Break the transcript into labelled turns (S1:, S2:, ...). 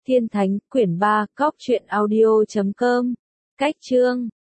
S1: Thiên Thánh, quyển 3, cóc truyện audio.com. Cách chương